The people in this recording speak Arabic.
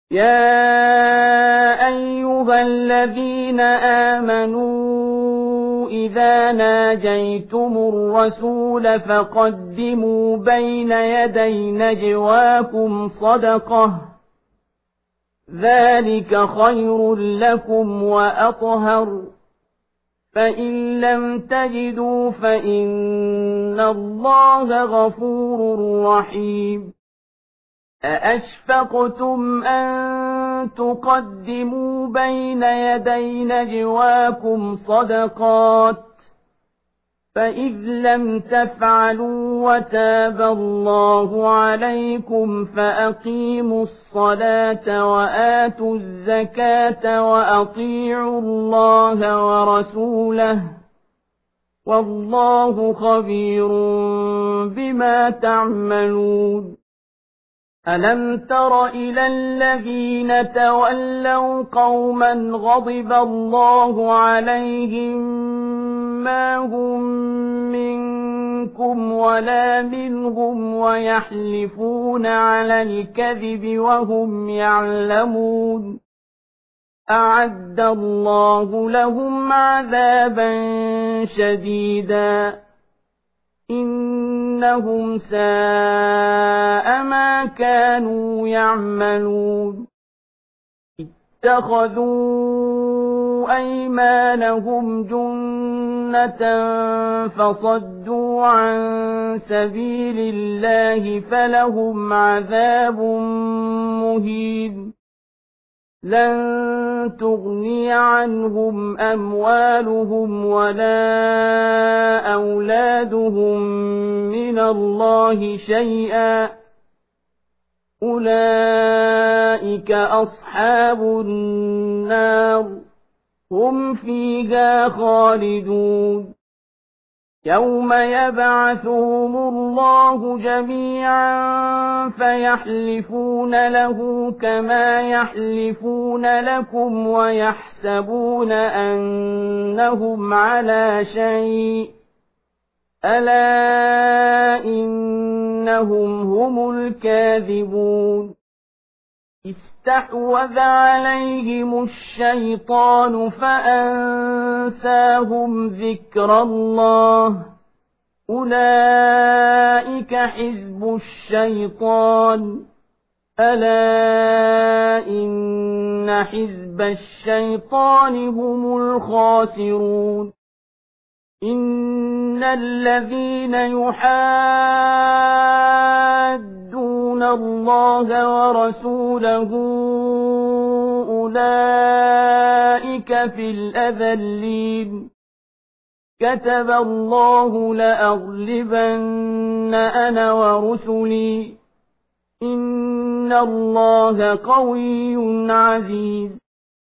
يا أيها الذين آمنوا إذا ناجيتم الرسول فقدموا بين يدي نجواكم صدقة ذلك خير لكم وأطهر فإن لم تجدوا فإن الله غفور رحيم أأشفقتم أن تقدموا بين يدي نجواكم صدقات فإذ لم تفعلوا وتاب الله عليكم فأقيموا الصلاة وآتوا الزكاة وأطيعوا الله ورسوله والله خبير بما تعملون ألم تر إلى الذين تولوا قوما غضب الله عليهم ما هم منكم ولا منهم ويحلفون على الكذب وهم يعلمون أعد الله لهم عذابا شديدا إنهم ساء ما كانوا يعملون اتخذوا أيمانهم جنة فصدوا عن سبيل الله فلهم عذاب مهين لن تغني عنهم أموالهم ولا أولادهم من الله شيئا أولئك أصحاب النار هم فيها خالدون يوم يبعثهم الله جميعا فيحلفون له كما يحلفون لكم ويحسبون أنهم على شيء ألا إنهم هم الكاذبون استحوذ عليهم الشيطان فأنساهم ذكر الله أولئك حزب الشيطان ألا إن حزب الشيطان هم الخاسرون إن الذين يحادون الله ورسوله أولئك في الأذلين كتب الله لأغلبن أنا ورسلي إن الله قوي عزيز